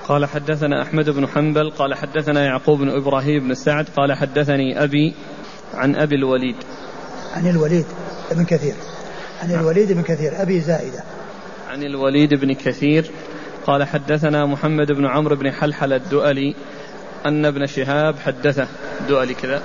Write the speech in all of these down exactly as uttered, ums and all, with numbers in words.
قال حدثنا أحمد بن حنبل قال حدثنا يعقوب بن إبراهيم بن سعد قال حدثني أبي عن أبي الوليد عن الوليد بن كثير عن الوليد بن كثير أبي زائدة عن الوليد بن كثير قال حدثنا محمد بن عمرو بن حلحل الدؤلي أن ابن شهاب حدثه الدؤلي كذا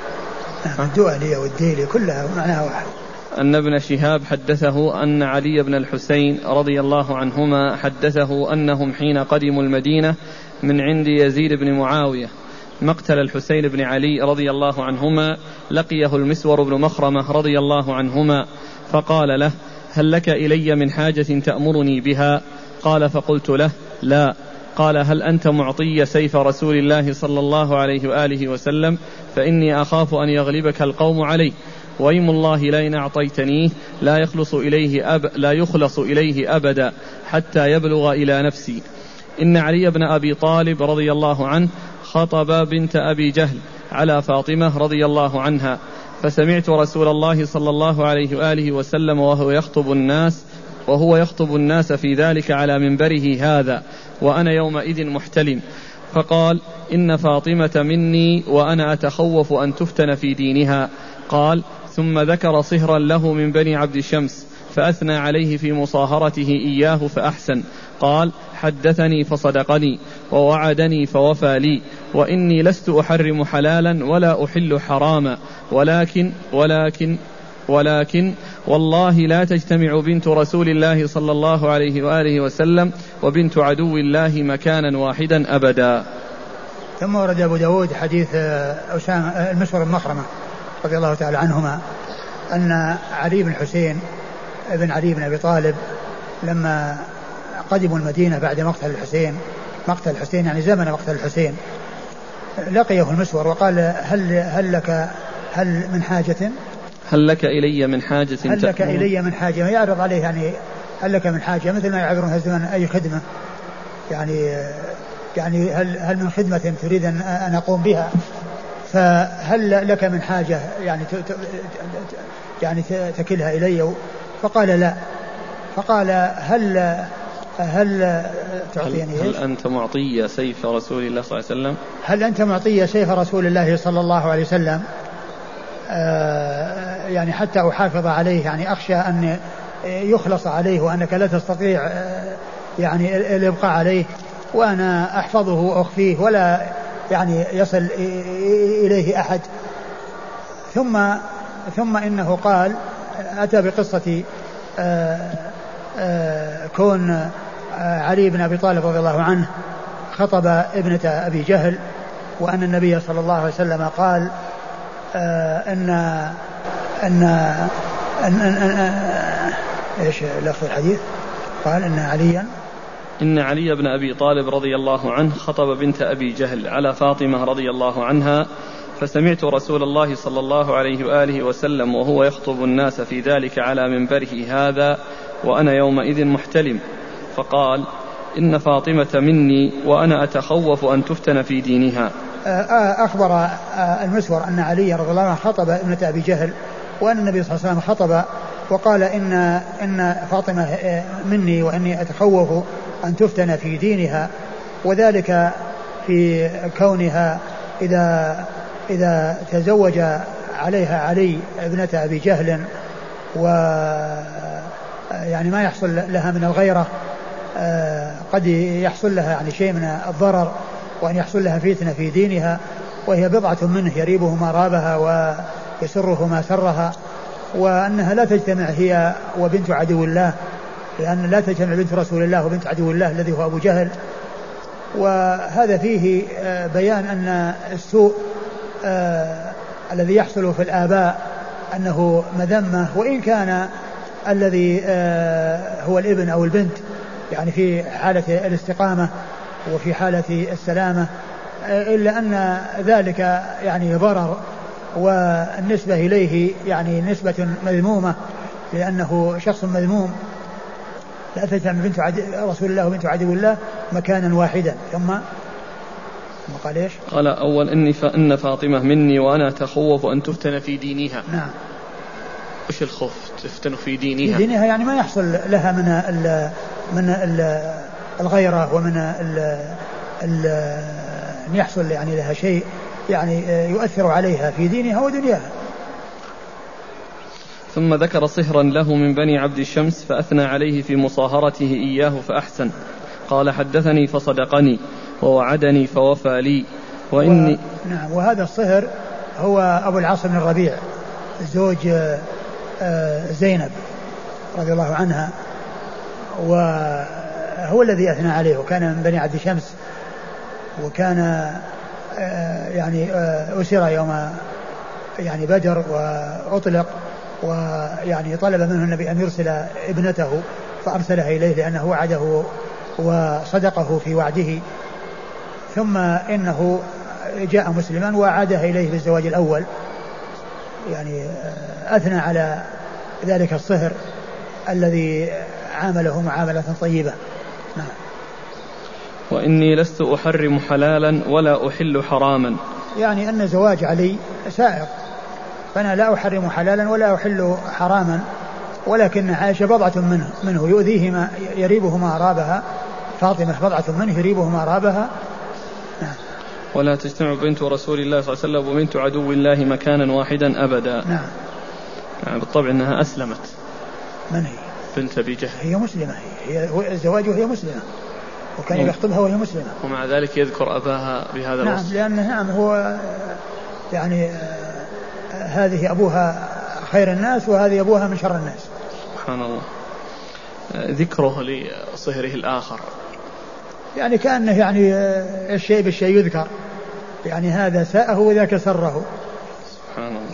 الدؤلي والديلي كلها معناها واحد. أن ابن شهاب حدثه أن علي بن الحسين رضي الله عنهما حدثه أنهم حين قدموا المدينة من عند يزيد بن معاوية مقتل الحسين بن علي رضي الله عنهما لقيه المسور بن مخرمة رضي الله عنهما فقال له هل لك إلي من حاجة تأمرني بها؟ قال فقلت له لا. قال هل أنت معطي سيف رسول الله صلى الله عليه وآله وسلم فإني أخاف أن يغلبك القوم عليه وإيم الله لئن أعطيتنيه لا يخلص إليه أب لا يخلص إليه أبدا حتى يبلغ إلى نفسي. إن علي بن أبي طالب رضي الله عنه خطب بنت أبي جهل على فاطمة رضي الله عنها فسمعت رسول الله صلى الله عليه وآله وسلم وهو يخطب الناس وهو يخطب الناس في ذلك على منبره هذا وأنا يومئذ محتلم فقال إن فاطمة مني وأنا أتخوف أن تفتن في دينها. قال ثم ذكر صهرا له من بني عبد شمس فأثنى عليه في مصاهرته إياه فأحسن. قال حدثني فصدقني ووعدني فوفى لي وإني لست أحرم حلالا ولا أحل حراما ولكن ولكن ولكن والله لا تجتمع بنت رسول الله صلى الله عليه وآله وسلم وبنت عدو الله مكانا واحدا أبدا. ثم ورد أبو داود حديث أسامة المسور بن مخرمة رضي الله تعالى عنهما أن علي بن الحسين ابن علي بن أبي طالب لما قدموا المدينة بعد مقتل الحسين مقتل الحسين يعني زمن مقتل الحسين لقيه المسور وقال هل, هل لك هل من حاجة هل لك إلي من حاجة هل لك إلي من حاجة يعرض عليه يعني هل لك من حاجة مثل ما يعبرون الزمن أي خدمة يعني يعني هل, هل من خدمة تريد أن أقوم بها فهل لك من حاجة يعني يعني تكلها إلي فقال لا. فقال هل هل تعطيني هل, هل أنت معطي سيف رسول الله صلى الله عليه وسلم هل أنت معطي سيف رسول الله صلى الله عليه وسلم آه يعني حتى أحافظ عليه يعني أخشى أن يخلص عليه وأنك لا تستطيع آه يعني الإبقاء عليه وأنا أحفظه وأخفيه ولا يعني يصل إليه أحد. ثم ثم إنه قال أتى بقصة آه آه كون علي بن أبي طالب رضي الله عنه خطب ابنة أبي جهل وأن النبي صلى الله عليه وسلم قال آه أن أن أن, أن, أن إيش لفظ الحديث قال أن عليا إن علي بن أبي طالب رضي الله عنه خطب بنت أبي جهل على فاطمة رضي الله عنها فسمعت رسول الله صلى الله عليه وآله وسلم وهو يخطب الناس في ذلك على منبره هذا وأنا يومئذ محتلم فقال إن فاطمة مني وأنا أتخوف أن تفتن في دينها. أخبر المسور أن علي رضي الله عنه خطب ابنة أبي جهل وأن النبي صلى الله عليه وسلم خطب وقال إن, إن فاطمة مني وأني أتخوف أن تفتن في دينها وذلك في كونها إذا, إذا تزوج عليها علي ابنة أبي جهل و يعني ما يحصل لها من الغيرة قد يحصل لها يعني شيء من الضرر وأن يحصل لها فتنة في دينها وهي بضعة منه يريبه ما رابها ويسره ما سرها وأنها لا تجتمع هي وبنت عدو الله لأن لا تجتمع بنت رسول الله وبنت عدو الله الذي هو أبو جهل. وهذا فيه بيان أن السوء الذي يحصل في الآباء أنه مذمة وإن كان الذي هو الابن أو البنت يعني في حالة الاستقامة وفي حالة السلامة إلا أن ذلك يعني ضرر والنسبة إليه يعني نسبة مذمومة لأنه شخص مذموم لا تجتمع بنت رسول الله وبنت عدو الله مكانا واحدا. ثم ثم قال إيش؟ قال أول إني فإن فاطمة مني وأنا أتخوف أن تفتن في دينها. نعم. إيش الخوف تفتن في دينها؟ في دينها يعني ما يحصل لها من ال من ال الغيرة ومن ال أن يحصل يعني لها شيء يعني يؤثر عليها في دينها ودنياها. ثم ذكر صهرا له من بني عبد الشمس فأثنى عليه في مصاهرته إياه فأحسن. قال حدثني فصدقني ووعدني فوفى لي وإني و... نعم. وهذا الصهر هو أبو العاص بن الربيع زوج زينب رضي الله عنها، وهو الذي أثنى عليه، وكان من بني عبد شمس، وكان يعني أسر يوم يعني بدر وأطلق، ويعني طلب منه النبي أن يرسل ابنته فأرسلها إليه لأنه وعده وصدقه في وعده، ثم إنه جاء مسلما وعادها إليه بالزواج الأول، يعني أثنى على ذلك الصهر الذي عامله معاملة طيبة. نعم. وإني لست أحرم حلالا ولا أحل حراما، يعني أن زواج علي سائغ، فأنا لا أحرم حلالا ولا أحل حراما، ولكن عائشة بضعة منه, منه يؤذيه ما يريبه ما أرابها، فاطمة بضعة منه يريبه ما أرابها. نعم. ولا تجتمع بنت رسول الله صلى الله عليه وسلم وبنت عدو الله مكانا واحدا أبدا. نعم. يعني بالطبع أنها أسلمت. من هي؟ بنت أبي جهل. هي مسلمة، هي الزواج وهي مسلمة، وكان يخطبها وهي مسلمة، ومع ذلك يذكر أباها بهذا الوصف. نعم، لأن نعم هو يعني هذه أبوها خير الناس وهذه أبوها من شر الناس. سبحان الله. ذكره لصهره الآخر يعني كأنه يعني الشيء بالشيء يذكر، يعني هذا ساءه وذاك سره. سبحان الله.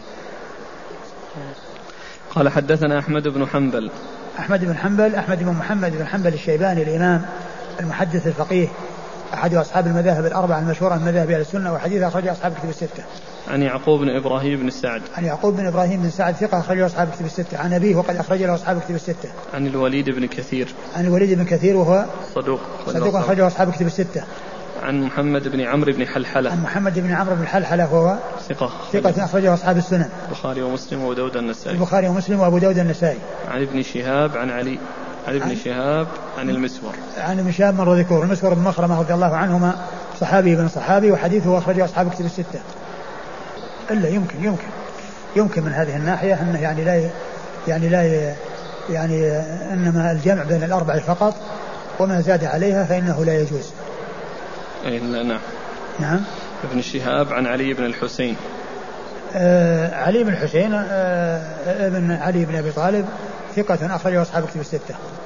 قال حدثنا أحمد بن حنبل. أحمد بن حنبل أحمد بن محمد بن حنبل الشيباني الإمام المحدث الفقيه أحد أصحاب المذاهب الأربعة المشهورة من مذاهب أهل السنة، وحديث أخرجه أصحاب كتب الستة. عن يعقوب بن إبراهيم بن سعد. عن يعقوب بن إبراهيم بن سعد ثقة أخرجه أصحاب كتب الستة. عن أبيه وقد أخرج له أصحاب كتب الستة. عن الوليد بن كثير. عن الوليد بن كثير وهو صدوق صدوق أخرجه أصحاب كتب الستة. عن محمد بن عمرو بن حلحلة. عن محمد بن عمرو بن حلحلة وهو ثقة ثقة أخرجه أصحاب السنن. البخاري ومسلم وأبو داود النسائي. البخاري ومسلم وأبو داود النسائي. عن ابن شهاب عن علي عن ابن شهاب عن المسور. عن ابن شهاب مر ذكور المسور بن مخرمة رضي الله عنهما صحابي بن صحابي، وحديثه أخرجه أصحاب كتب الستة. إلا يمكن يمكن يمكن من هذه الناحية أنه يعني لا يعني لا يعني إنما الجمع بين الأربع فقط، وما زاد عليها فإنه لا يجوز. أي نعم. نعم. ابن شهاب عن علي بن الحسين. آه علي بن الحسين آه ابن علي بن أبي طالب ثقة أخرجه أصحاب كتب الستة.